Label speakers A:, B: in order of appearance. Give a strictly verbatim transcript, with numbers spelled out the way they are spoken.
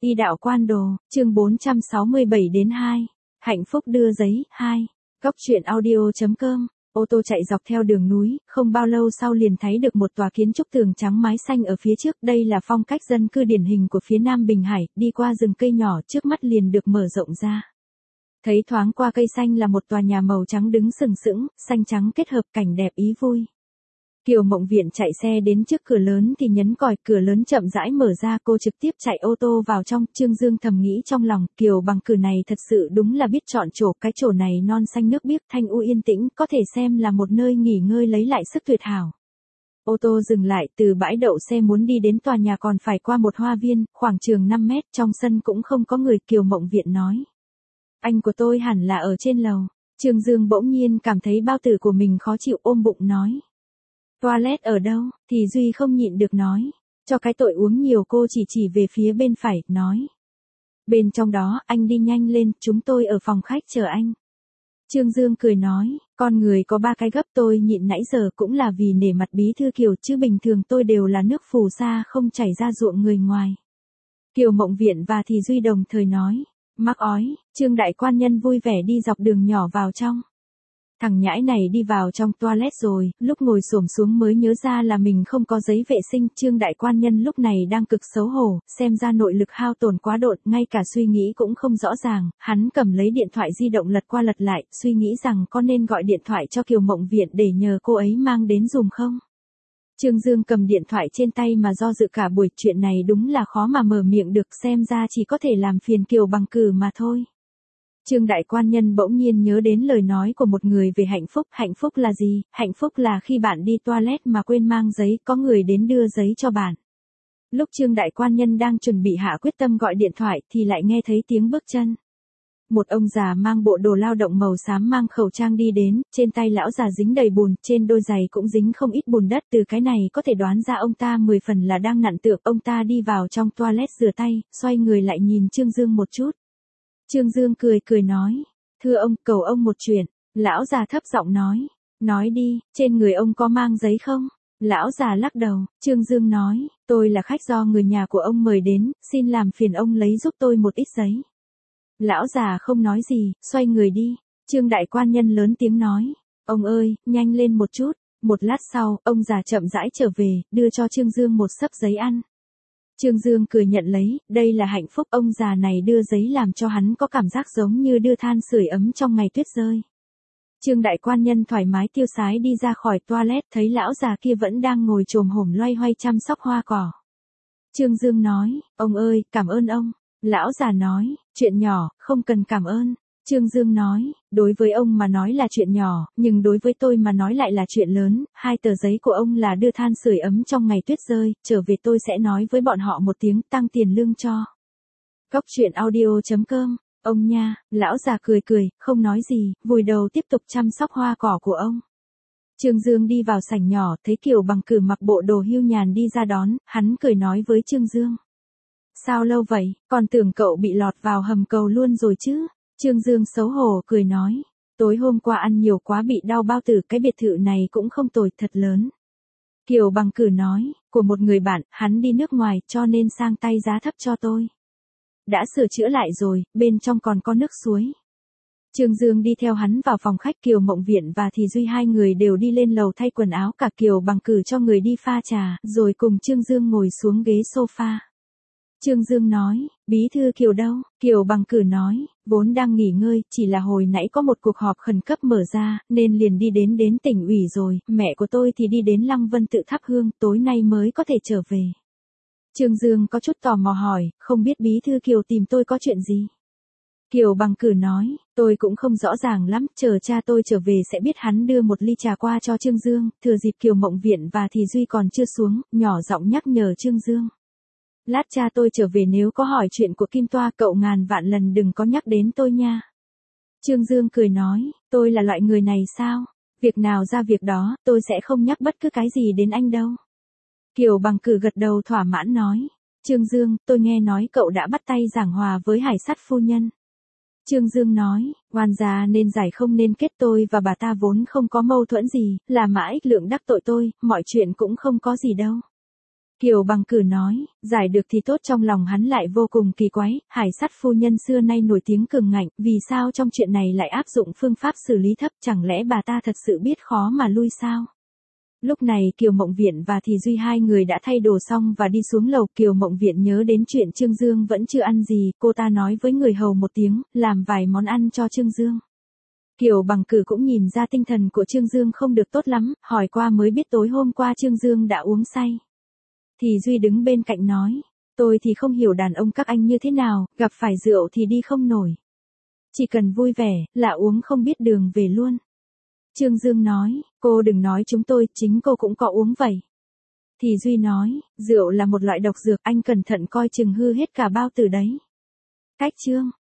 A: Y đạo quan đồ, chương bốn trăm sáu mươi bảy đến hai. Hạnh phúc đưa giấy, hai. Góc truyện audio.com. Ô tô chạy dọc theo đường núi, không bao lâu sau liền thấy được một tòa kiến trúc tường trắng mái xanh ở phía trước. Đây là phong cách dân cư điển hình của phía Nam Bình Hải, đi qua rừng cây nhỏ trước mắt liền được mở rộng ra. Thấy thoáng qua cây xanh là một tòa nhà màu trắng đứng sừng sững, xanh trắng kết hợp cảnh đẹp ý vui. Kiều Mộng Viện chạy xe đến trước cửa lớn thì nhấn còi, cửa lớn chậm rãi mở ra, cô trực tiếp chạy ô tô vào trong. Trương Dương thầm nghĩ trong lòng, Kiều bằng cử này thật sự đúng là biết chọn chỗ, cái chỗ này non xanh nước biếc, thanh u yên tĩnh, có thể xem là một nơi nghỉ ngơi lấy lại sức tuyệt hảo. Ô tô dừng lại, từ bãi đậu xe muốn đi đến tòa nhà còn phải qua một hoa viên, khoảng chừng năm mét, trong sân cũng không có người. Kiều Mộng Viện nói: anh của tôi hẳn là ở trên lầu. Trương Dương bỗng nhiên cảm thấy bao tử của mình khó chịu, ôm bụng nói: toilet ở đâu? Thì Duy không nhịn được nói: cho cái tội uống nhiều. Cô chỉ chỉ về phía bên phải, nói: bên trong đó, anh đi nhanh lên, chúng tôi ở phòng khách chờ anh. Trương Dương cười nói: con người có ba cái gấp, tôi nhịn nãy giờ cũng là vì nể mặt bí thư Kiều, chứ bình thường tôi đều là nước phù sa không chảy ra ruộng người ngoài. Kiều Mộng Viện và Thì Duy đồng thời nói: mắc ói. Trương đại quan nhân vui vẻ đi dọc đường nhỏ vào trong. Thằng nhãi này đi vào trong toilet rồi, lúc ngồi xổm xuống mới nhớ ra là mình không có giấy vệ sinh. Trương đại quan nhân lúc này đang cực xấu hổ, xem ra nội lực hao tổn quá đột, ngay cả suy nghĩ cũng không rõ ràng. Hắn cầm lấy điện thoại di động lật qua lật lại, suy nghĩ rằng có nên gọi điện thoại cho Kiều Mộng Viện để nhờ cô ấy mang đến dùm không. Trương Dương cầm điện thoại trên tay mà do dự cả buổi, chuyện này đúng là khó mà mở miệng được, xem ra chỉ có thể làm phiền Kiều bằng cử mà thôi. Trương đại quan nhân bỗng nhiên nhớ đến lời nói của một người về hạnh phúc. Hạnh phúc là gì? Hạnh phúc là khi bạn đi toilet mà quên mang giấy, có người đến đưa giấy cho bạn. Lúc Trương đại quan nhân đang chuẩn bị hạ quyết tâm gọi điện thoại thì lại nghe thấy tiếng bước chân. Một ông già mang bộ đồ lao động màu xám mang khẩu trang đi đến, trên tay lão già dính đầy bùn, trên đôi giày cũng dính không ít bùn đất. Từ cái này có thể đoán ra ông ta mười phần là đang nặn tượng. Ông ta đi vào trong toilet rửa tay, xoay người lại nhìn Trương Dương một chút. Trương Dương cười cười nói: thưa ông, cầu ông một chuyện. Lão già thấp giọng nói: nói đi, trên người ông có mang giấy không? Lão già lắc đầu. Trương Dương nói: tôi là khách do người nhà của ông mời đến, xin làm phiền ông lấy giúp tôi một ít giấy. Lão già không nói gì, xoay người đi. Trương đại quan nhân lớn tiếng nói: ông ơi, nhanh lên một chút. Một lát sau, ông già chậm rãi trở về, đưa cho Trương Dương một xấp giấy ăn. Trương Dương cười nhận lấy, đây là hạnh phúc. Ông già này đưa giấy làm cho hắn có cảm giác giống như đưa than sưởi ấm trong ngày tuyết rơi. Trương đại quan nhân thoải mái tiêu sái đi ra khỏi toilet, thấy lão già kia vẫn đang ngồi chồm hổm loay hoay chăm sóc hoa cỏ. Trương Dương nói: ông ơi, cảm ơn ông. Lão già nói: chuyện nhỏ, không cần cảm ơn. Trương Dương nói: đối với ông mà nói là chuyện nhỏ, nhưng đối với tôi mà nói lại là chuyện lớn. Hai tờ giấy của ông là đưa than sưởi ấm trong ngày tuyết rơi, trở về tôi sẽ nói với bọn họ một tiếng, tăng tiền lương cho. Góc truyện audio.com. Ông nha. Lão già cười cười, không nói gì, vùi đầu tiếp tục chăm sóc hoa cỏ của ông. Trương Dương đi vào sảnh nhỏ, thấy Kiều bằng cử mặc bộ đồ hưu nhàn đi ra đón, hắn cười nói với Trương Dương: sao lâu vậy, còn tưởng cậu bị lọt vào hầm cầu luôn rồi chứ. Trương Dương xấu hổ cười nói: tối hôm qua ăn nhiều quá bị đau bao tử, cái biệt thự này cũng không tồi, thật lớn. Kiều bằng cử nói: của một người bạn, hắn đi nước ngoài cho nên sang tay giá thấp cho tôi. Đã sửa chữa lại rồi, bên trong còn có nước suối. Trương Dương đi theo hắn vào phòng khách. Kiều Mộng Viện và Thì Duy hai người đều đi lên lầu thay quần áo, cả Kiều bằng cử cho người đi pha trà, rồi cùng Trương Dương ngồi xuống ghế sofa. Trương Dương nói: bí thư Kiều đâu? Kiều bằng cử nói: vốn đang nghỉ ngơi, chỉ là hồi nãy có một cuộc họp khẩn cấp mở ra, nên liền đi đến đến tỉnh ủy rồi, mẹ của tôi thì đi đến Lăng Vân tự thắp hương, tối nay mới có thể trở về. Trương Dương có chút tò mò hỏi: không biết bí thư Kiều tìm tôi có chuyện gì? Kiều bằng cử nói: tôi cũng không rõ ràng lắm, chờ cha tôi trở về sẽ biết. Hắn đưa một ly trà qua cho Trương Dương, thừa dịp Kiều Mộng Viện và Thì Duy còn chưa xuống, nhỏ giọng nhắc nhở Trương Dương: lát cha tôi trở về nếu có hỏi chuyện của Kim Toa, cậu ngàn vạn lần đừng có nhắc đến tôi nha. Trương Dương cười nói: tôi là loại người này sao? Việc nào ra việc đó, tôi sẽ không nhắc bất cứ cái gì đến anh đâu. Kiều bằng cử gật đầu thỏa mãn nói: Trương Dương, tôi nghe nói cậu đã bắt tay giảng hòa với Hải Sắt phu nhân. Trương Dương nói: oan gia nên giải không nên kết, tôi và bà ta vốn không có mâu thuẫn gì, là Mã Ích Lượng đắc tội tôi, mọi chuyện cũng không có gì đâu. Kiều Bằng Cử nói, giải được thì tốt, trong lòng hắn lại vô cùng kỳ quái, Hải Sắt phu nhân xưa nay nổi tiếng cường ngạnh, vì sao trong chuyện này lại áp dụng phương pháp xử lý thấp, chẳng lẽ bà ta thật sự biết khó mà lui sao? Lúc này Kiều Mộng Viện và Thì Duy hai người đã thay đồ xong và đi xuống lầu. Kiều Mộng Viện nhớ đến chuyện Trương Dương vẫn chưa ăn gì, cô ta nói với người hầu một tiếng, làm vài món ăn cho Trương Dương. Kiều Bằng Cử cũng nhìn ra tinh thần của Trương Dương không được tốt lắm, hỏi qua mới biết tối hôm qua Trương Dương đã uống say. Thì Duy đứng bên cạnh nói, tôi thì không hiểu đàn ông các anh như thế nào, gặp phải rượu thì đi không nổi. Chỉ cần vui vẻ, là uống không biết đường về luôn. Trương Dương nói, cô đừng nói chúng tôi, chính cô cũng có uống vậy. Thì Duy nói, rượu là một loại độc dược, anh cẩn thận coi chừng hư hết cả bao tử đấy. Cách chương